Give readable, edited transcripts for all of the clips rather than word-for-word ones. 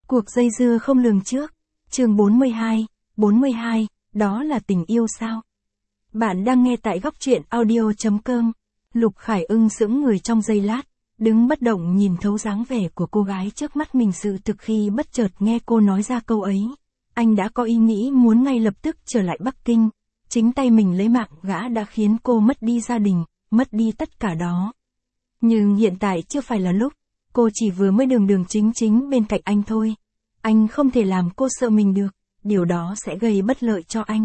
Cuộc dây dưa không lường trước. Chương 42, đó là tình yêu sao? Bạn đang nghe tại góc truyện audio.com. Lục Khải Ưng sững người trong giây lát, đứng bất động nhìn thấu dáng vẻ của cô gái trước mắt mình. Sự thực khi bất chợt nghe cô nói ra câu ấy, anh đã có ý nghĩ muốn ngay lập tức trở lại Bắc Kinh. Chính tay mình lấy mạng gã đã khiến cô mất đi gia đình, mất đi tất cả đó. Nhưng hiện tại chưa phải là lúc, cô chỉ vừa mới đường chính bên cạnh anh thôi. Anh không thể làm cô sợ mình được, điều đó sẽ gây bất lợi cho anh.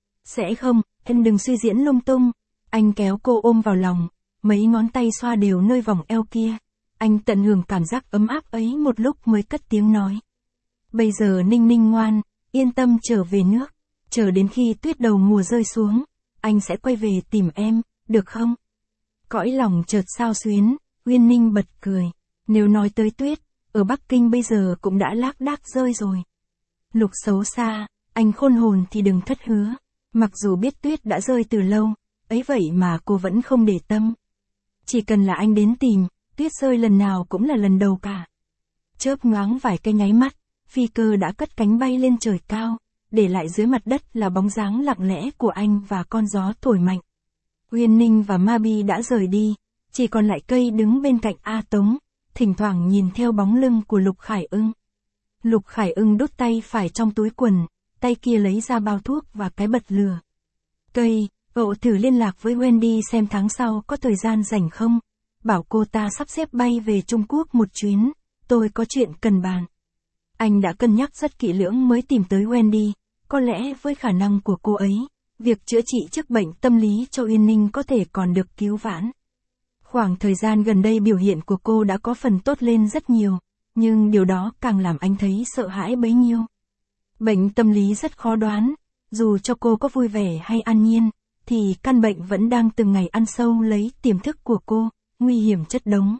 Sẽ không, em đừng suy diễn lung tung. Anh kéo cô ôm vào lòng, mấy ngón tay xoa đều nơi vòng eo kia. Anh tận hưởng cảm giác ấm áp ấy một lúc mới cất tiếng nói. Bây giờ Ninh Ninh ngoan, yên tâm trở về nước. Chờ đến khi tuyết đầu mùa rơi xuống, anh sẽ quay về tìm em, được không? Cõi lòng chợt xao xuyến, Uyên Ninh bật cười. Nếu nói tới tuyết, ở Bắc Kinh bây giờ cũng đã lác đác rơi rồi. Lục xấu xa, anh khôn hồn thì đừng thất hứa. Mặc dù biết tuyết đã rơi từ lâu, ấy vậy mà cô vẫn không để tâm. Chỉ cần là anh đến tìm, tuyết rơi lần nào cũng là lần đầu cả. Chớp nhoáng vài cái nháy mắt, phi cơ đã cất cánh bay lên trời cao, để lại dưới mặt đất là bóng dáng lặng lẽ của anh và con gió thổi mạnh. Uyên Ninh và Mabi đã rời đi, chỉ còn lại cây đứng bên cạnh A Tống, thỉnh thoảng nhìn theo bóng lưng của Lục Khải Ưng. Lục Khải Ưng đút tay phải trong túi quần, tay kia lấy ra bao thuốc và cái bật lửa. Cây, cậu thử liên lạc với Wendy xem tháng sau có thời gian rảnh không? Bảo cô ta sắp xếp bay về Trung Quốc một chuyến, tôi có chuyện cần bàn. Anh đã cân nhắc rất kỹ lưỡng mới tìm tới Wendy, có lẽ với khả năng của cô ấy, việc chữa trị chức bệnh tâm lý cho Uyên Ninh có thể còn được cứu vãn. Khoảng thời gian gần đây biểu hiện của cô đã có phần tốt lên rất nhiều, nhưng điều đó càng làm anh thấy sợ hãi bấy nhiêu. Bệnh tâm lý rất khó đoán, dù cho cô có vui vẻ hay an nhiên, thì căn bệnh vẫn đang từng ngày ăn sâu lấy tiềm thức của cô, nguy hiểm chất đống.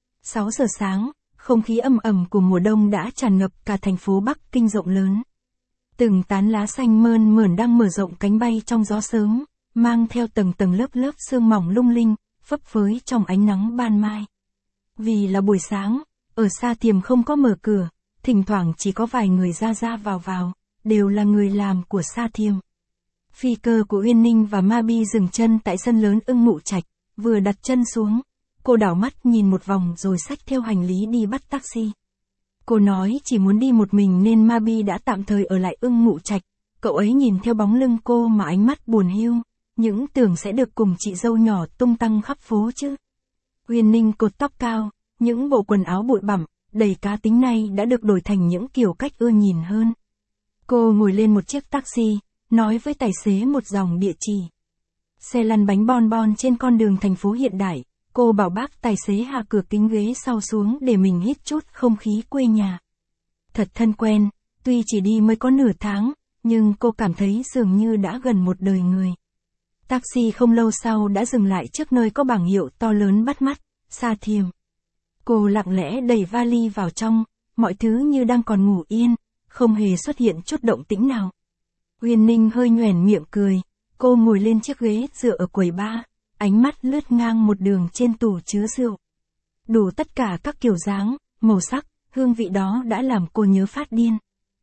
6 giờ sáng, không khí âm ẩm của mùa đông đã tràn ngập cả thành phố Bắc Kinh rộng lớn. Từng tán lá xanh mơn mởn đang mở rộng cánh bay trong gió sớm, mang theo tầng tầng lớp sương mỏng lung linh, phấp phới trong ánh nắng ban mai. Vì là buổi sáng, ở Sa Thiềm không có mở cửa, thỉnh thoảng chỉ có vài người ra vào, đều là người làm của Sa Thiềm. Phi cơ của Uyên Ninh và Mabi dừng chân tại sân lớn Ưng Mụ Trạch, vừa đặt chân xuống, cô đảo mắt nhìn một vòng rồi xách theo hành lý đi bắt taxi. Cô nói chỉ muốn đi một mình nên Mabi đã tạm thời ở lại Ưng Mụ Trạch, cậu ấy nhìn theo bóng lưng cô mà ánh mắt buồn hiu, những tưởng sẽ được cùng chị dâu nhỏ tung tăng khắp phố chứ. Uyên Ninh cột tóc cao, những bộ quần áo bụi bặm, đầy cá tính này đã được đổi thành những kiểu cách ưa nhìn hơn. Cô ngồi lên một chiếc taxi, nói với tài xế một dòng địa chỉ. Xe lăn bánh bon trên con đường thành phố hiện đại, cô bảo bác tài xế hạ cửa kính ghế sau xuống để mình hít chút không khí quê nhà. Thật thân quen, tuy chỉ đi mới có nửa tháng, nhưng cô cảm thấy dường như đã gần một đời người. Taxi không lâu sau đã dừng lại trước nơi có bảng hiệu to lớn bắt mắt, Sa Thiềm. Cô lặng lẽ đẩy vali vào trong, mọi thứ như đang còn ngủ yên, không hề xuất hiện chút động tĩnh nào. Uyên Ninh hơi nhoẻn miệng cười, cô ngồi lên chiếc ghế dựa ở quầy bar, ánh mắt lướt ngang một đường trên tủ chứa rượu. Đủ tất cả các kiểu dáng, màu sắc, hương vị đó đã làm cô nhớ phát điên.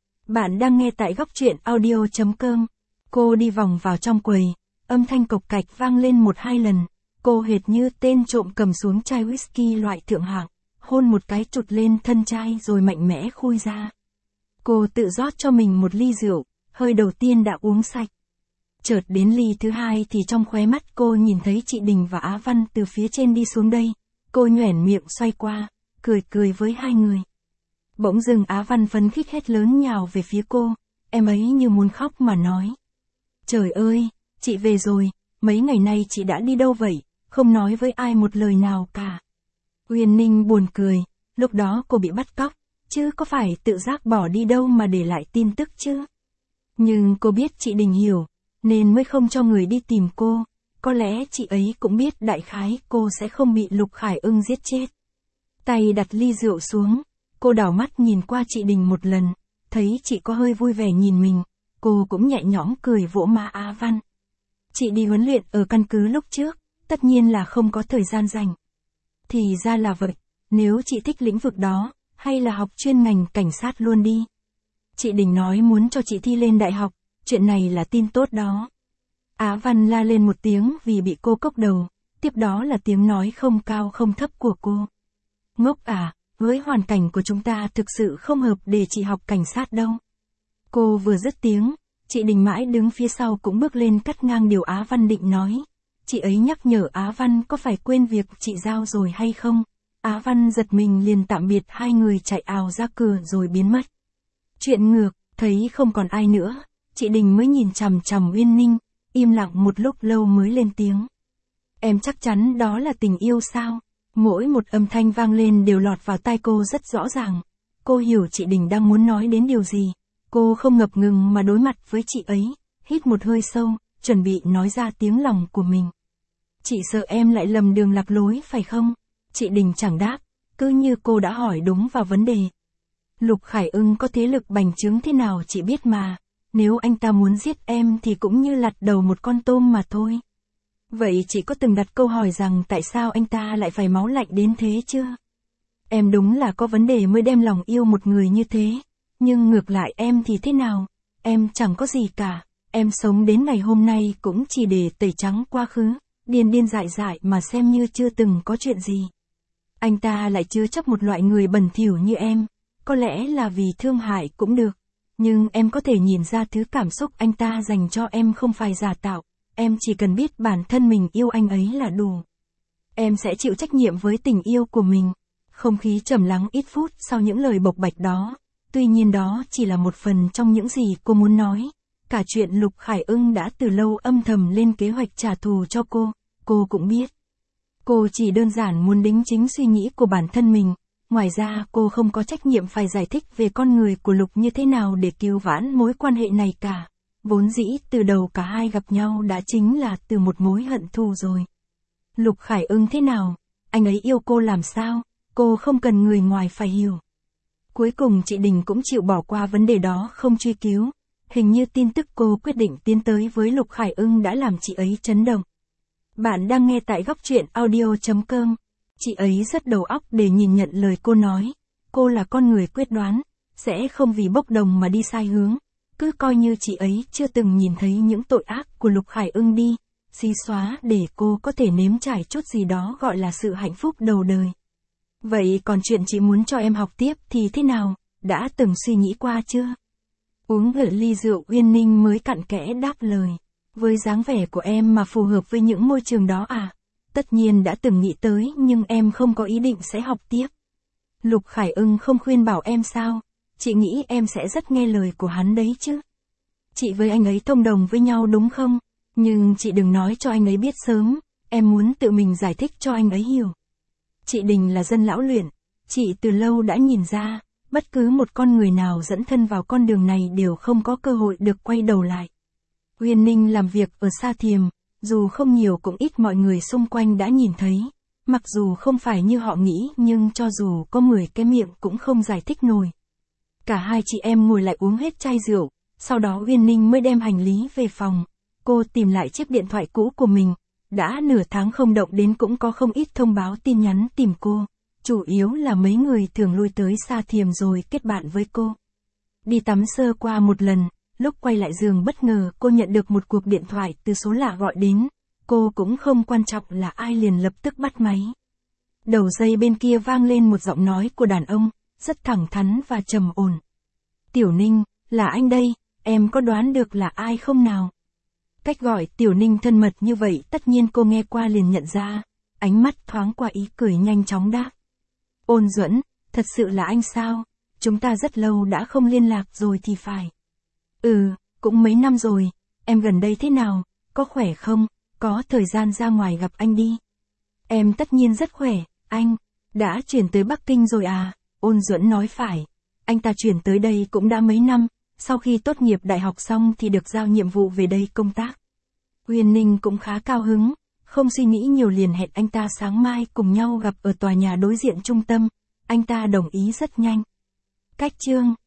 Bạn đang nghe tại góc truyện audio.com. Cô đi vòng vào trong quầy, âm thanh cộc cạch vang lên 1-2 lần, cô hệt như tên trộm cầm xuống chai whisky loại thượng hạng, hôn một cái trụt lên thân chai rồi mạnh mẽ khui ra. Cô tự rót cho mình một ly rượu, hơi đầu tiên đã uống sạch. Chợt đến ly thứ hai thì trong khóe mắt cô nhìn thấy chị Đình và Á Văn từ phía trên đi xuống đây. Cô nhoẻn miệng xoay qua, cười với hai người. Bỗng dưng Á Văn phấn khích hét lớn nhào về phía cô, em ấy như muốn khóc mà nói. Trời ơi, chị về rồi, mấy ngày nay chị đã đi đâu vậy, không nói với ai một lời nào cả. Uyên Ninh buồn cười, lúc đó cô bị bắt cóc, chứ có phải tự giác bỏ đi đâu mà để lại tin tức chứ. Nhưng cô biết chị Đình hiểu, nên mới không cho người đi tìm cô, có lẽ chị ấy cũng biết đại khái cô sẽ không bị Lục Khải Ưng giết chết. Tay đặt ly rượu xuống, cô đảo mắt nhìn qua chị Đình một lần, thấy chị có hơi vui vẻ nhìn mình, cô cũng nhẹ nhõm cười vỗ má Á Văn. Chị đi huấn luyện ở căn cứ lúc trước, tất nhiên là không có thời gian rảnh. Thì ra là vậy, nếu chị thích lĩnh vực đó, hay là học chuyên ngành cảnh sát luôn đi. Chị Đình nói muốn cho chị thi lên đại học, chuyện này là tin tốt đó. Á Văn la lên một tiếng vì bị cô cốc đầu, tiếp đó là tiếng nói không cao không thấp của cô. Ngốc à, với hoàn cảnh của chúng ta thực sự không hợp để chị học cảnh sát đâu. Cô vừa dứt tiếng, chị Đình mãi đứng phía sau cũng bước lên cắt ngang điều Á Văn định nói. Chị ấy nhắc nhở Á Văn có phải quên việc chị giao rồi hay không? Á Văn giật mình liền tạm biệt hai người chạy ào ra cửa rồi biến mất. Chuyện ngược, thấy không còn ai nữa, chị Đình mới nhìn chằm chằm Uyên Ninh, im lặng một lúc lâu mới lên tiếng. Em chắc chắn đó là tình yêu sao? Mỗi một âm thanh vang lên đều lọt vào tai cô rất rõ ràng. Cô hiểu chị Đình đang muốn nói đến điều gì. Cô không ngập ngừng mà đối mặt với chị ấy, hít một hơi sâu, chuẩn bị nói ra tiếng lòng của mình. Chị sợ em lại lầm đường lạc lối phải không? Chị Đình chẳng đáp, cứ như cô đã hỏi đúng vào vấn đề. Lục Khải Ưng có thế lực bành trướng thế nào chị biết mà, nếu anh ta muốn giết em thì cũng như lặt đầu một con tôm mà thôi. Vậy chị có từng đặt câu hỏi rằng tại sao anh ta lại phải máu lạnh đến thế chưa? Em đúng là có vấn đề mới đem lòng yêu một người như thế, nhưng ngược lại em thì thế nào? Em chẳng có gì cả, em sống đến ngày hôm nay cũng chỉ để tẩy trắng quá khứ, điên điên dại dại mà xem như chưa từng có chuyện gì. Anh ta lại chứa chấp một loại người bẩn thỉu như em, có lẽ là vì thương hại cũng được, nhưng em có thể nhìn ra thứ cảm xúc anh ta dành cho em không phải giả tạo, em chỉ cần biết bản thân mình yêu anh ấy là đủ. Em sẽ chịu trách nhiệm với tình yêu của mình. Không khí trầm lắng ít phút sau những lời bộc bạch đó, tuy nhiên đó chỉ là một phần trong những gì cô muốn nói. Cả chuyện Lục Khải Ưng đã từ lâu âm thầm lên kế hoạch trả thù cho cô cũng biết. Cô chỉ đơn giản muốn đính chính suy nghĩ của bản thân mình, ngoài ra cô không có trách nhiệm phải giải thích về con người của Lục như thế nào để cứu vãn mối quan hệ này cả. Vốn dĩ từ đầu cả hai gặp nhau đã chính là từ một mối hận thù rồi. Lục Khải Ưng thế nào? Anh ấy yêu cô làm sao? Cô không cần người ngoài phải hiểu. Cuối cùng chị Đình cũng chịu bỏ qua vấn đề đó không truy cứu. Hình như tin tức cô quyết định tiến tới với Lục Khải Ưng đã làm chị ấy chấn động. Bạn đang nghe tại góc truyện audio.com. Chị ấy rất đầu óc để nhìn nhận lời cô nói. Cô là con người quyết đoán, sẽ không vì bốc đồng mà đi sai hướng. Cứ coi như chị ấy chưa từng nhìn thấy những tội ác của Lục Khải Ưng đi, xí xóa để cô có thể nếm trải chút gì đó gọi là sự hạnh phúc đầu đời. Vậy còn chuyện chị muốn cho em học tiếp thì thế nào, đã từng suy nghĩ qua chưa? Uống ly rượu Uyên Ninh mới cặn kẽ đáp lời. Với dáng vẻ của em mà phù hợp với những môi trường đó à? Tất nhiên đã từng nghĩ tới nhưng em không có ý định sẽ học tiếp. Lục Khải Ưng không khuyên bảo em sao? Chị nghĩ em sẽ rất nghe lời của hắn đấy chứ. Chị với anh ấy thông đồng với nhau đúng không? Nhưng chị đừng nói cho anh ấy biết sớm, em muốn tự mình giải thích cho anh ấy hiểu. Chị Đình là dân lão luyện, chị từ lâu đã nhìn ra, bất cứ một con người nào dẫn thân vào con đường này đều không có cơ hội được quay đầu lại. Uyên Ninh làm việc ở Sa Thiềm, dù không nhiều cũng ít mọi người xung quanh đã nhìn thấy. Mặc dù không phải như họ nghĩ nhưng cho dù có 10 cái miệng cũng không giải thích nổi. Cả hai chị em ngồi lại uống hết chai rượu, sau đó Uyên Ninh mới đem hành lý về phòng. Cô tìm lại chiếc điện thoại cũ của mình, đã nửa tháng không động đến cũng có không ít thông báo tin nhắn tìm cô. Chủ yếu là mấy người thường lui tới Sa Thiềm rồi kết bạn với cô. Đi tắm sơ qua một lần, lúc quay lại giường bất ngờ cô nhận được một cuộc điện thoại từ số lạ gọi đến. Cô cũng không quan trọng là ai liền lập tức bắt máy. Đầu dây bên kia vang lên một giọng nói của đàn ông, rất thẳng thắn và trầm ổn. Tiểu Ninh, là anh đây, em có đoán được là ai không nào? Cách gọi Tiểu Ninh thân mật như vậy tất nhiên cô nghe qua liền nhận ra, ánh mắt thoáng qua ý cười nhanh chóng đáp. Ôn Duẫn, thật sự là anh sao? Chúng ta rất lâu đã không liên lạc rồi thì phải. Cũng mấy năm rồi, em gần đây thế nào, có khỏe không? Có thời gian ra ngoài gặp anh đi. Em tất nhiên rất khỏe, anh, đã chuyển tới Bắc Kinh rồi à? Ôn Duẫn nói phải, anh ta chuyển tới đây cũng đã mấy năm, sau khi tốt nghiệp đại học xong thì được giao nhiệm vụ về đây công tác. Uyên Ninh cũng khá cao hứng, không suy nghĩ nhiều liền hẹn anh ta sáng mai cùng nhau gặp ở tòa nhà đối diện trung tâm, anh ta đồng ý rất nhanh. Cách chương